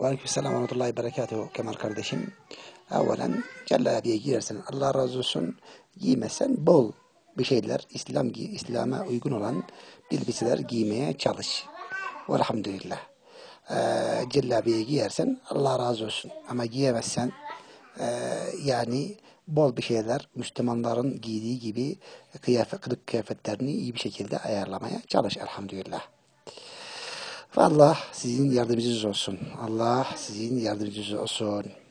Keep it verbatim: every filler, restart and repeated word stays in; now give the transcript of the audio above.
Aleykümselam ve rahmetullahi berekatuhu Kemal kardeşim. Evvelen Celle abiye girersen Allah razı olsun. Giymesen bol bir şeyler İslam İslam'a uygun olan elbiseler giymeye çalış. Velhamdülillah. Ee, Celle abiye giyersen Allah razı olsun. Ama giyemezsen e, yani bol bir şeyler Müslümanların giydiği gibi kıyafet, kılık kıyafetlerini iyi bir şekilde ayarlamaya çalış elhamdülillah. Allah sizin yardımcınız olsun. Allah sizin yardımcınız olsun.